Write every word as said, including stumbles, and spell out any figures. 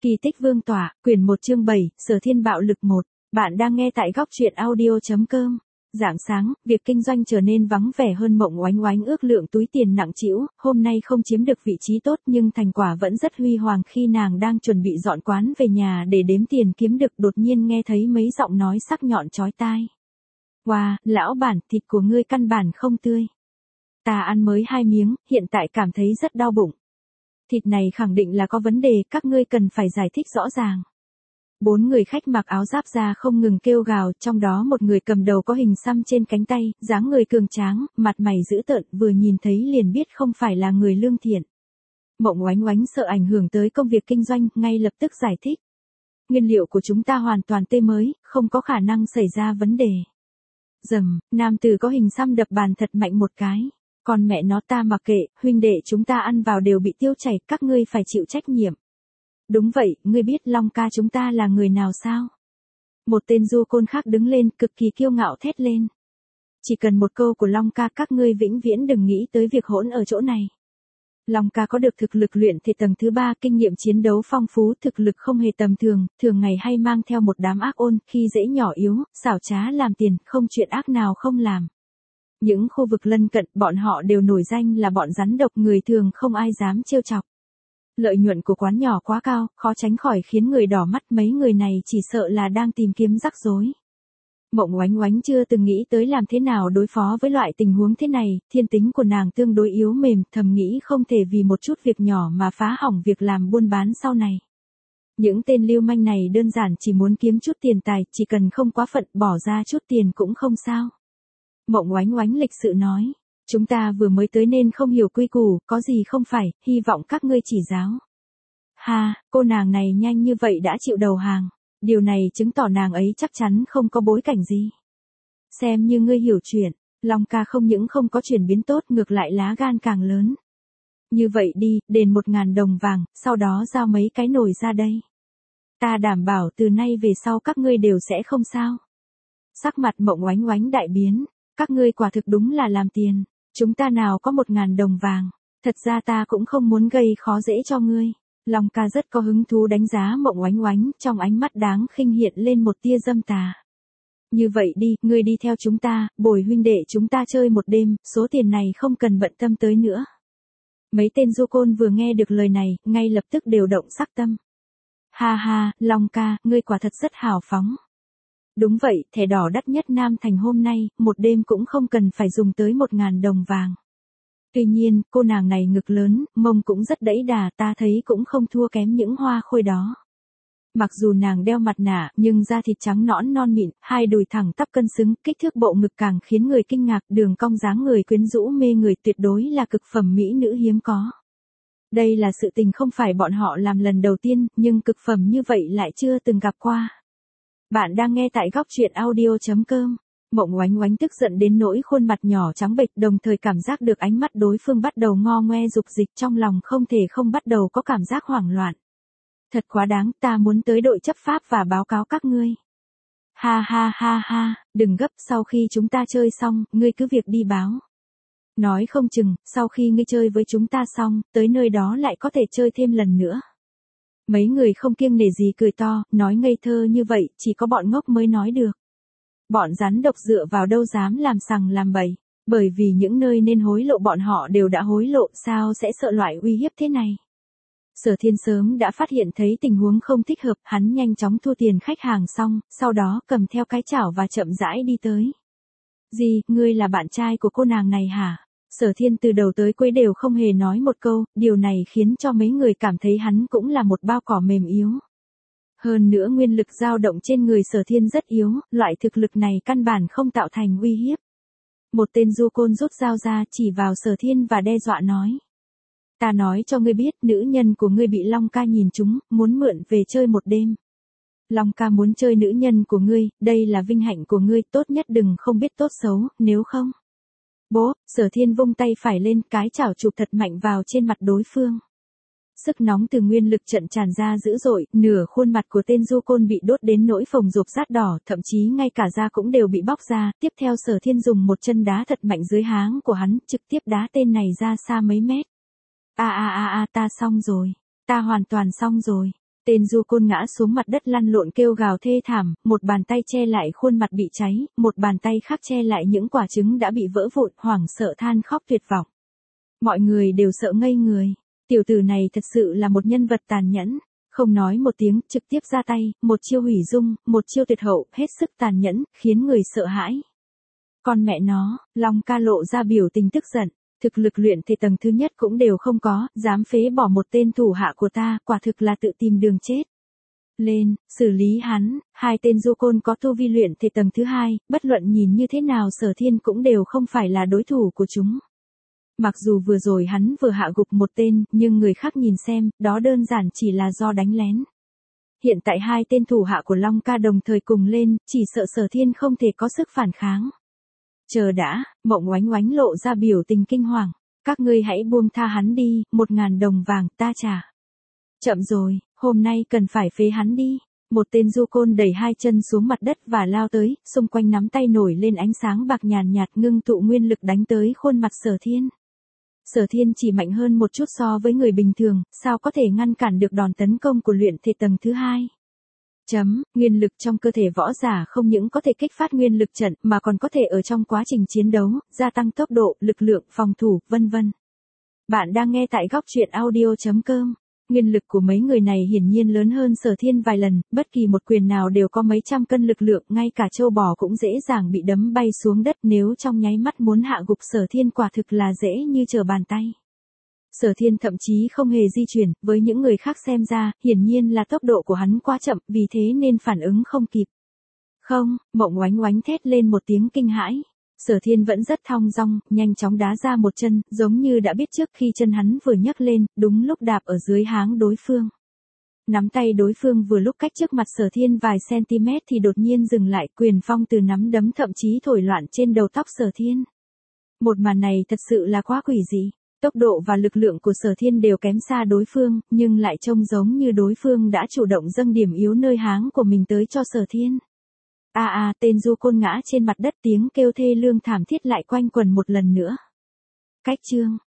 Kỳ tích vương tỏa, quyển một chương bảy, Sở Thiên bạo lực một. Bạn đang nghe tại góc truyện audio chấm com. Rạng sáng, việc kinh doanh trở nên vắng vẻ hơn. Mộng Oánh Oánh ước lượng túi tiền nặng trĩu, hôm nay không chiếm được vị trí tốt nhưng thành quả vẫn rất huy hoàng. Khi nàng đang chuẩn bị dọn quán về nhà để đếm tiền kiếm được, đột nhiên nghe thấy mấy giọng nói sắc nhọn chói tai. Wow, lão bản, thịt của ngươi căn bản không tươi. Ta ăn mới hai miếng, hiện tại cảm thấy rất đau bụng. Thịt này khẳng định là có vấn đề, các ngươi cần phải giải thích rõ ràng. Bốn người khách mặc áo giáp da không ngừng kêu gào, trong đó một người cầm đầu có hình xăm trên cánh tay, dáng người cường tráng, mặt mày dữ tợn, vừa nhìn thấy liền biết không phải là người lương thiện. Mộng Oánh Oánh sợ ảnh hưởng tới công việc kinh doanh, ngay lập tức giải thích. Nguyên liệu của chúng ta hoàn toàn tươi mới, không có khả năng xảy ra vấn đề. Dầm, nam tử có hình xăm đập bàn thật mạnh một cái. Còn mẹ nó ta mặc kệ, huynh đệ chúng ta ăn vào đều bị tiêu chảy, các ngươi phải chịu trách nhiệm. Đúng vậy, ngươi biết Long ca chúng ta là người nào sao? Một tên du côn khác đứng lên, cực kỳ kiêu ngạo thét lên. Chỉ cần một câu của Long ca, các ngươi vĩnh viễn đừng nghĩ tới việc hỗn ở chỗ này. Long ca có được thực lực luyện thể tầng thứ ba, kinh nghiệm chiến đấu phong phú, thực lực không hề tầm thường, thường ngày hay mang theo một đám ác ôn, khi dễ nhỏ yếu, xảo trá làm tiền, không chuyện ác nào không làm. Những khu vực lân cận, bọn họ đều nổi danh là bọn rắn độc, người thường không ai dám trêu chọc. Lợi nhuận của quán nhỏ quá cao, khó tránh khỏi khiến người đỏ mắt, mấy người này chỉ sợ là đang tìm kiếm rắc rối. Mộng Oánh Oánh chưa từng nghĩ tới làm thế nào đối phó với loại tình huống thế này, thiên tính của nàng tương đối yếu mềm, thầm nghĩ không thể vì một chút việc nhỏ mà phá hỏng việc làm buôn bán sau này. Những tên lưu manh này đơn giản chỉ muốn kiếm chút tiền tài, chỉ cần không quá phận, bỏ ra chút tiền cũng không sao. Mộng Oánh Oánh lịch sự nói, chúng ta vừa mới tới nên không hiểu quy củ, có gì không phải, hy vọng các ngươi chỉ giáo. Ha, cô nàng này nhanh như vậy đã chịu đầu hàng, điều này chứng tỏ nàng ấy chắc chắn không có bối cảnh gì. Xem như ngươi hiểu chuyện, Long ca không những không có chuyển biến tốt, ngược lại lá gan càng lớn. Như vậy đi, đền một ngàn đồng vàng, sau đó giao mấy cái nồi ra đây. Ta đảm bảo từ nay về sau các ngươi đều sẽ không sao. Sắc mặt Mộng Oánh Oánh đại biến. Các ngươi quả thực đúng là làm tiền, chúng ta nào có một ngàn đồng vàng, thật ra ta cũng không muốn gây khó dễ cho ngươi. Long ca rất có hứng thú đánh giá Mộng Oánh Oánh, trong ánh mắt đáng khinh hiện lên một tia dâm tà. Như vậy đi, ngươi đi theo chúng ta, bồi huynh đệ chúng ta chơi một đêm, số tiền này không cần bận tâm tới nữa. Mấy tên du côn vừa nghe được lời này, ngay lập tức đều động sắc tâm. Ha ha, Long ca, ngươi quả thật rất hào phóng. Đúng vậy, thẻ đỏ đắt nhất Nam Thành hôm nay, một đêm cũng không cần phải dùng tới một ngàn đồng vàng. Tuy nhiên, cô nàng này ngực lớn, mông cũng rất đẫy đà, ta thấy cũng không thua kém những hoa khôi đó. Mặc dù nàng đeo mặt nạ, nhưng da thịt trắng nõn non mịn, hai đùi thẳng tắp cân xứng, kích thước bộ ngực càng khiến người kinh ngạc, đường cong dáng người quyến rũ mê người, tuyệt đối là cực phẩm mỹ nữ hiếm có. Đây là sự tình không phải bọn họ làm lần đầu tiên, nhưng cực phẩm như vậy lại chưa từng gặp qua. Bạn đang nghe tại góc truyện audio chấm com. Mộng Oánh Oánh tức giận đến nỗi khuôn mặt nhỏ trắng bệch, đồng thời cảm giác được ánh mắt đối phương bắt đầu ngo ngoe dục dịch, trong lòng không thể không bắt đầu có cảm giác hoảng loạn. Thật quá đáng, ta muốn tới đội chấp pháp và báo cáo các ngươi. Ha ha ha ha, đừng gấp, sau khi chúng ta chơi xong, ngươi cứ việc đi báo. Nói không chừng, sau khi ngươi chơi với chúng ta xong, tới nơi đó lại có thể chơi thêm lần nữa. Mấy người không kiêng nể gì cười to, nói ngây thơ như vậy, chỉ có bọn ngốc mới nói được. Bọn rắn độc dựa vào đâu dám làm sằng làm bậy, bởi vì những nơi nên hối lộ bọn họ đều đã hối lộ, sao sẽ sợ loại uy hiếp thế này. Sở Thiên sớm đã phát hiện thấy tình huống không thích hợp, hắn nhanh chóng thu tiền khách hàng xong, sau đó cầm theo cái chảo và chậm rãi đi tới. Gì, ngươi là bạn trai của cô nàng này hả? Sở Thiên từ đầu tới cuối đều không hề nói một câu, điều này khiến cho mấy người cảm thấy hắn cũng là một bao cỏ mềm yếu. Hơn nữa nguyên lực dao động trên người Sở Thiên rất yếu, loại thực lực này căn bản không tạo thành uy hiếp. Một tên du côn rút dao ra chỉ vào Sở Thiên và đe dọa nói. Ta nói cho ngươi biết, nữ nhân của ngươi bị Long ca nhìn trúng, muốn mượn về chơi một đêm. Long ca muốn chơi nữ nhân của ngươi, đây là vinh hạnh của ngươi, tốt nhất đừng không biết tốt xấu, nếu không. Bố, Sở Thiên vung tay phải lên, cái chảo chụp thật mạnh vào trên mặt đối phương. Sức nóng từ nguyên lực trận tràn ra dữ dội, nửa khuôn mặt của tên du côn bị đốt đến nỗi phồng rộp rát đỏ, thậm chí ngay cả da cũng đều bị bóc ra, tiếp theo Sở Thiên dùng một chân đá thật mạnh dưới háng của hắn, trực tiếp đá tên này ra xa mấy mét. A a a a, ta xong rồi, ta hoàn toàn xong rồi. Tên du côn ngã xuống mặt đất lăn lộn kêu gào thê thảm, một bàn tay che lại khuôn mặt bị cháy, một bàn tay khác che lại những quả trứng đã bị vỡ vụn, hoảng sợ than khóc tuyệt vọng. Mọi người đều sợ ngây người. Tiểu tử này thật sự là một nhân vật tàn nhẫn. Không nói một tiếng, trực tiếp ra tay, một chiêu hủy dung, một chiêu tuyệt hậu, hết sức tàn nhẫn, khiến người sợ hãi. Con mẹ nó, Long ca lộ ra biểu tình tức giận. Thực lực luyện thể tầng thứ nhất cũng đều không có, dám phế bỏ một tên thủ hạ của ta, quả thực là tự tìm đường chết. Lên, xử lý hắn, hai tên du côn có tu vi luyện thể tầng thứ hai, bất luận nhìn như thế nào Sở Thiên cũng đều không phải là đối thủ của chúng. Mặc dù vừa rồi hắn vừa hạ gục một tên, nhưng người khác nhìn xem, đó đơn giản chỉ là do đánh lén. Hiện tại hai tên thủ hạ của Long ca đồng thời cùng lên, chỉ sợ Sở Thiên không thể có sức phản kháng. Chờ đã, Mộng Oánh Oánh lộ ra biểu tình kinh hoàng. Các ngươi hãy buông tha hắn đi, một ngàn đồng vàng ta trả. Chậm rồi, hôm nay cần phải phế hắn đi. Một tên du côn đẩy hai chân xuống mặt đất và lao tới, xung quanh nắm tay nổi lên ánh sáng bạc nhàn nhạt ngưng tụ nguyên lực đánh tới khuôn mặt Sở Thiên. Sở Thiên chỉ mạnh hơn một chút so với người bình thường, sao có thể ngăn cản được đòn tấn công của luyện thể tầng thứ hai. Chấm, nguyên lực trong cơ thể võ giả không những có thể kích phát nguyên lực trận mà còn có thể ở trong quá trình chiến đấu, gia tăng tốc độ, lực lượng, phòng thủ, vân vân. Bạn đang nghe tại góc truyện audio chấm com. Nguyên lực của mấy người này hiển nhiên lớn hơn Sở Thiên vài lần, bất kỳ một quyền nào đều có mấy trăm cân lực lượng, ngay cả châu bò cũng dễ dàng bị đấm bay xuống đất, nếu trong nháy mắt muốn hạ gục Sở Thiên quả thực là dễ như trở bàn tay. Sở Thiên thậm chí không hề di chuyển, với những người khác xem ra, hiển nhiên là tốc độ của hắn quá chậm, vì thế nên phản ứng không kịp. Không, Mộng Oánh Oánh thét lên một tiếng kinh hãi. Sở Thiên vẫn rất thong dong, nhanh chóng đá ra một chân, giống như đã biết trước khi chân hắn vừa nhấc lên, đúng lúc đạp ở dưới háng đối phương. Nắm tay đối phương vừa lúc cách trước mặt Sở Thiên vài cm thì đột nhiên dừng lại, quyền phong từ nắm đấm thậm chí thổi loạn trên đầu tóc Sở Thiên. Một màn này thật sự là quá quỷ dị. Tốc độ và lực lượng của Sở Thiên đều kém xa đối phương, nhưng lại trông giống như đối phương đã chủ động dâng điểm yếu nơi háng của mình tới cho Sở Thiên. A a, à, tên du côn ngã trên mặt đất, tiếng kêu thê lương thảm thiết lại quanh quẩn một lần nữa. Cách chương